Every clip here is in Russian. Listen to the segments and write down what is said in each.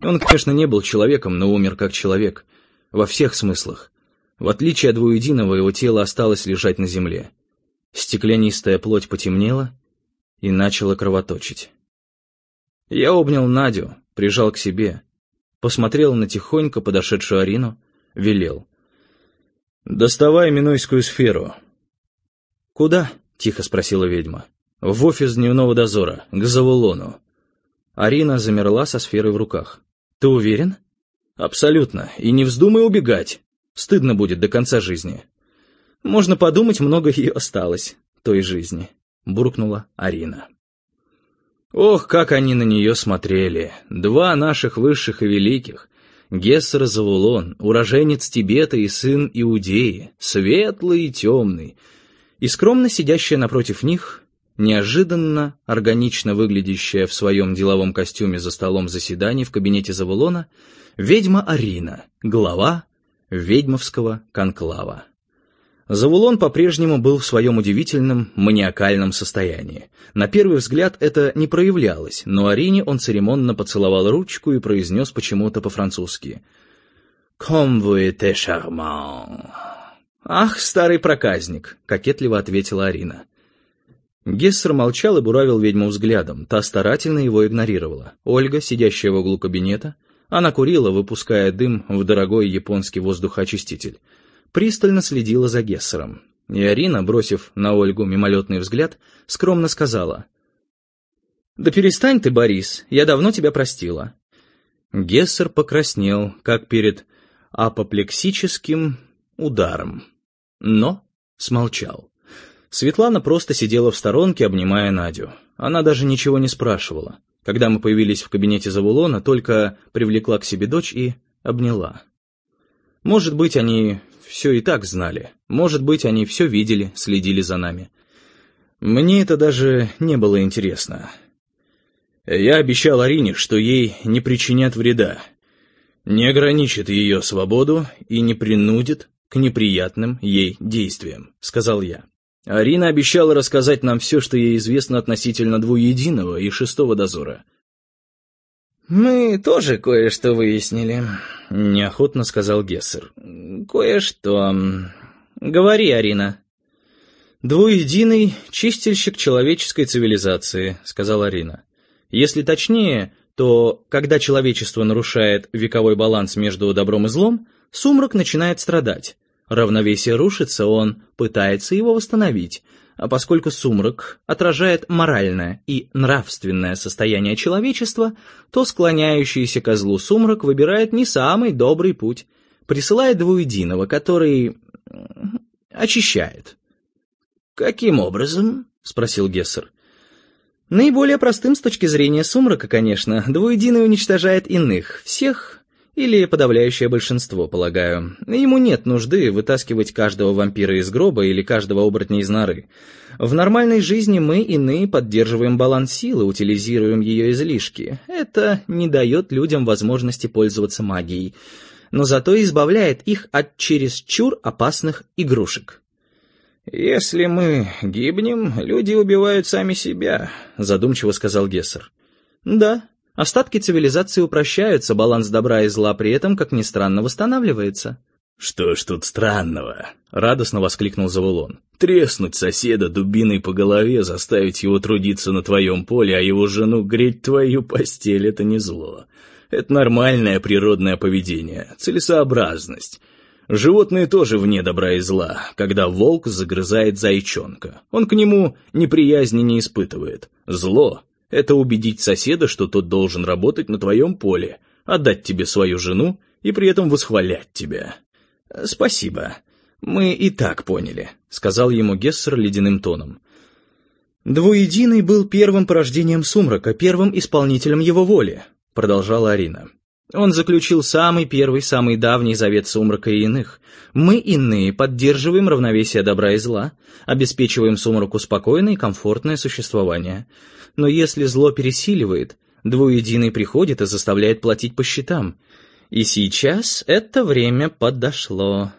Он, конечно, не был человеком, но умер как человек. Во всех смыслах. В отличие от двуединого, его тело осталось лежать на земле. Стеклянистая плоть потемнела и начала кровоточить. Я обнял Надю, прижал к себе, посмотрел на тихонько подошедшую Арину, велел: «Доставай минойскую сферу». «Куда?» — тихо спросила ведьма. «В офис дневного дозора, к Завулону». Арина замерла со сферой в руках. «Ты уверен?» «Абсолютно. И не вздумай убегать. Стыдно будет до конца жизни». «Можно подумать, много ее осталось, той жизни», — буркнула Арина. Ох, как они на нее смотрели. Два наших высших и великих. Гессер Завулон, уроженец Тибета и сын Иудеи, светлый и темный. И скромно сидящая напротив них, неожиданно, органично выглядящая в своем деловом костюме за столом заседаний в кабинете Завулона, ведьма Арина, глава ведьмовского конклава. Завулон по-прежнему был в своем удивительном маниакальном состоянии. На первый взгляд это не проявлялось, но Арине он церемонно поцеловал ручку и произнес почему-то по-французски: «Comme vous êtes charmant». «Ах, старый проказник», — кокетливо ответила Арина. Гессер молчал и буравил ведьму взглядом, та старательно его игнорировала. Ольга, сидящая в углу кабинета, она курила, выпуская дым в дорогой японский воздухоочиститель, пристально следила за Гессером. И Арина, бросив на Ольгу мимолетный взгляд, скромно сказала: «Да перестань ты, Борис, я давно тебя простила». Гессер покраснел, как перед апоплексическим ударом, но смолчал. Светлана просто сидела в сторонке, обнимая Надю. Она даже ничего не спрашивала. Когда мы появились в кабинете Завулона, только привлекла к себе дочь и обняла. Может быть, они все и так знали. Может быть, они все видели, следили за нами. Мне это даже не было интересно. Я обещал Арине, что ей не причинят вреда, не ограничит ее свободу и не принудит к неприятным ей действиям, сказал я. Арина обещала рассказать нам все, что ей известно относительно двуединого и шестого дозора. «Мы тоже кое-что выяснили», — неохотно сказал Гессер. «Кое-что. Говори, Арина». «Двуединый — чистильщик человеческой цивилизации», — сказала Арина. «Если точнее, то, когда человечество нарушает вековой баланс между добром и злом, сумрак начинает страдать. Равновесие рушится, он пытается его восстановить, а поскольку сумрак отражает моральное и нравственное состояние человечества, то склоняющийся ко злу сумрак выбирает не самый добрый путь, присылает двуединого, который очищает». «Каким образом?» — спросил Гессер. «Наиболее простым с точки зрения сумрака, конечно. Двуединый уничтожает иных, всех или подавляющее большинство, полагаю. Ему нет нужды вытаскивать каждого вампира из гроба или каждого оборотня из норы. В нормальной жизни мы, иные, поддерживаем баланс силы, утилизируем ее излишки. Это не дает людям возможности пользоваться магией, но зато избавляет их от чересчур опасных игрушек». «Если мы гибнем, люди убивают сами себя», — задумчиво сказал Гессер. «Да. Остатки цивилизации упрощаются, баланс добра и зла при этом, как ни странно, восстанавливается». «Что ж тут странного?» — радостно воскликнул Завулон. «Треснуть соседа дубиной по голове, заставить его трудиться на твоем поле, а его жену греть твою постель — это не зло. Это нормальное природное поведение, целесообразность. Животные тоже вне добра и зла, когда волк загрызает зайчонка. Он к нему неприязни не испытывает. Зло — это убедить соседа, что тот должен работать на твоем поле, отдать тебе свою жену и при этом восхвалять тебя». «Спасибо. Мы и так поняли», — сказал ему Гессер ледяным тоном. «Двуединый был первым порождением сумрака, первым исполнителем его воли», — продолжала Арина. «Он заключил самый первый, самый давний завет сумрака и иных. Мы, иные, поддерживаем равновесие добра и зла, обеспечиваем сумраку спокойное и комфортное существование. Но если зло пересиливает, двуединый приходит и заставляет платить по счетам. И сейчас это время подошло».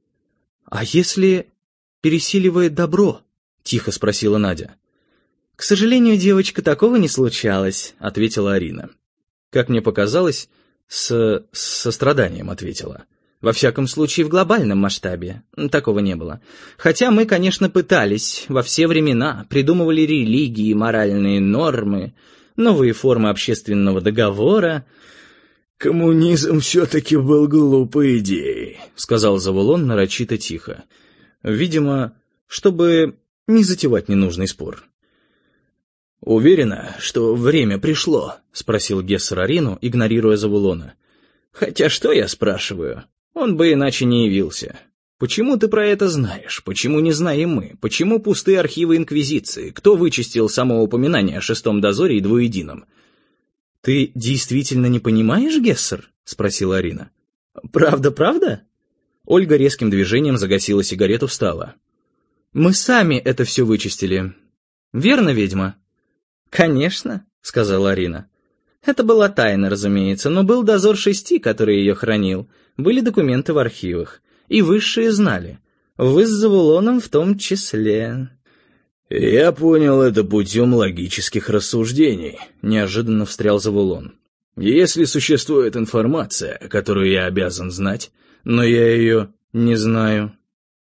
«А если пересиливает добро?» — тихо спросила Надя. «К сожалению, девочка, такого не случалось», — ответила Арина. Как мне показалось, С состраданием ответила. Во всяком случае, в глобальном масштабе такого не было. Хотя мы, конечно, пытались во все времена, придумывали религии, моральные нормы, новые формы общественного договора. «Коммунизм все-таки был глупой идеей», — сказал Завулон нарочито тихо. Видимо, чтобы не затевать ненужный спор. «Уверена, что время пришло?» — спросил Гессер Арину, игнорируя Завулона. «Хотя что я спрашиваю? Он бы иначе не явился. Почему ты про это знаешь? Почему не знаем мы? Почему пустые архивы Инквизиции? Кто вычистил само упоминание о шестом дозоре и двуедином?» «Ты действительно не понимаешь, Гессер?» — спросила Арина. «Правда?» Ольга резким движением загасила сигарету, встала. «Мы сами это все вычистили. Верно, ведьма?» «Конечно», — сказала Арина. «Это была тайна, разумеется, но был дозор 6, который ее хранил. Были документы в архивах. И высшие знали. Вы с Завулоном в том числе». «Я понял это путем логических рассуждений», — неожиданно встрял Завулон. «Если существует информация, которую я обязан знать, но я ее не знаю,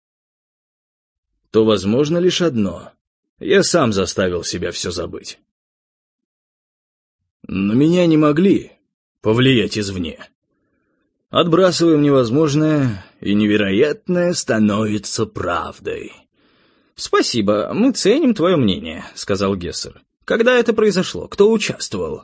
то возможно лишь одно. Я сам заставил себя все забыть. На меня не могли повлиять извне. Отбрасываем невозможное, и невероятное становится правдой». «Спасибо, мы ценим твое мнение», — сказал Гессер. «Когда это произошло? Кто участвовал?»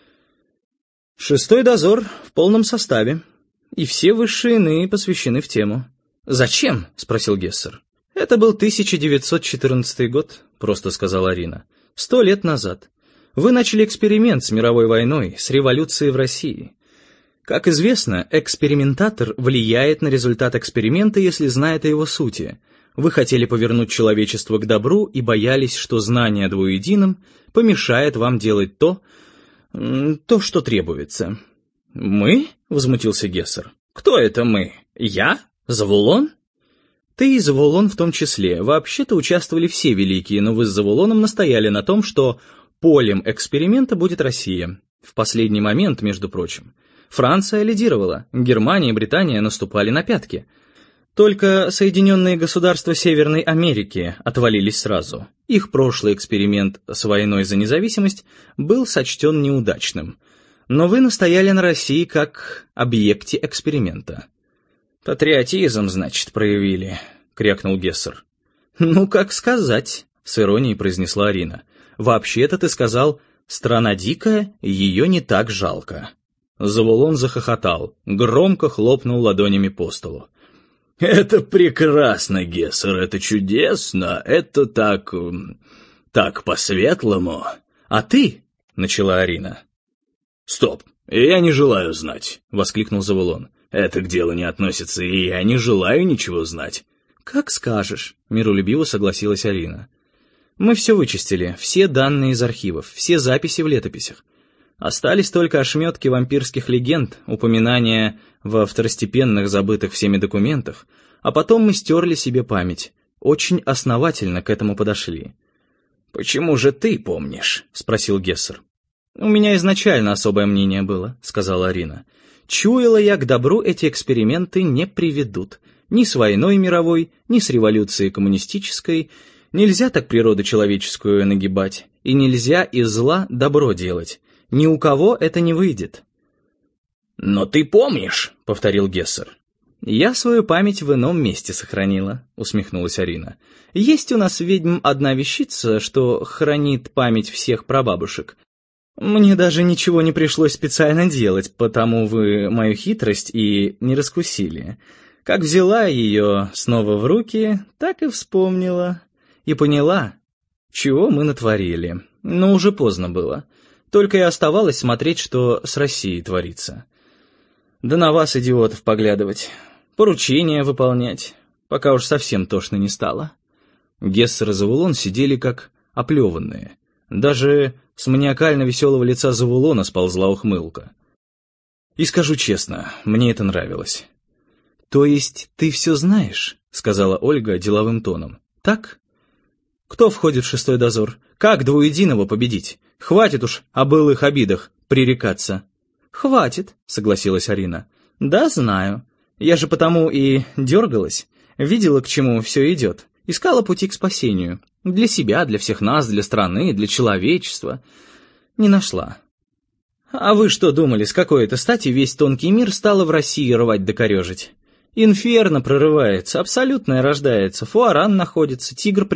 «Шестой дозор в полном составе, и все высшие иные посвящены в тему». «Зачем?» — спросил Гессер. «Это был 1914 год», — просто сказала Арина. 100 лет назад. Вы начали эксперимент с мировой войной, с революцией в России. Как известно, экспериментатор влияет на результат эксперимента, если знает о его сути. Вы хотели повернуть человечество к добру и боялись, что знание о двуедином помешает вам делать то, что требуется. «Мы?» — возмутился Гессер. «Кто это мы? Я? Завулон?» «Ты и Завулон в том числе. Вообще-то участвовали все великие, но вы с Завулоном настояли на том, что полем эксперимента будет Россия. В последний момент, между прочим. Франция лидировала, Германия и Британия наступали на пятки. Только Соединенные Государства Северной Америки отвалились сразу. Их прошлый эксперимент с войной за независимость был сочтен неудачным. Но вы настояли на России как объекте эксперимента». «Патриотизм, значит, проявили», — крякнул Гессер. «Ну, как сказать», — с иронией произнесла Арина. «Вообще-то ты сказал, страна дикая, ее не так жалко». Завулон захохотал, громко хлопнул ладонями по столу. «Это прекрасно, Гессер, это чудесно, это так по-светлому». «А ты?» — начала Арина. «Стоп, я не желаю знать», — воскликнул Завулон. «Это к делу не относится, и я не желаю ничего знать». «Как скажешь», — миролюбиво согласилась Арина. «Мы все вычистили, все данные из архивов, все записи в летописях. Остались только ошметки вампирских легенд, упоминания во второстепенных забытых всеми документах, а потом мы стерли себе память. Очень основательно к этому подошли». «Почему же ты помнишь?» — спросил Гессер. «У меня изначально особое мнение было», — сказала Арина. «Чуяла я, к добру эти эксперименты не приведут. Ни с войной мировой, ни с революцией коммунистической. Нельзя так природу человеческую нагибать, и нельзя из зла добро делать. Ни у кого это не выйдет». «Но ты помнишь», — повторил Гессер. «Я свою память в ином месте сохранила», — усмехнулась Арина. «Есть у нас, ведьм, одна вещица, что хранит память всех прабабушек. Мне даже ничего не пришлось специально делать, потому вы мою хитрость и не раскусили. Как взяла ее снова в руки, так и вспомнила. И поняла, чего мы натворили. Но уже поздно было. Только и оставалось смотреть, что с Россией творится. Да на вас, идиотов, поглядывать. Поручения выполнять, пока уж совсем тошно не стало». Гессер и Завулон сидели как оплеванные. Даже с маниакально-веселого лица Завулона сползла ухмылка. И скажу честно, мне это нравилось. «То есть ты все знаешь?» — сказала Ольга деловым тоном. «Так? Кто входит в шестой дозор? Как двуединого победить? Хватит уж о былых обидах пререкаться». «Хватит», — согласилась Арина. «Да, знаю. Я же потому и дергалась. Видела, к чему все идет. Искала пути к спасению. Для себя, для всех нас, для страны, для человечества. Не нашла. А вы что думали, с какой это стати весь тонкий мир стало в России рвать да корежить? Инферно прорывается, абсолютное рождается, фуаран находится, тигр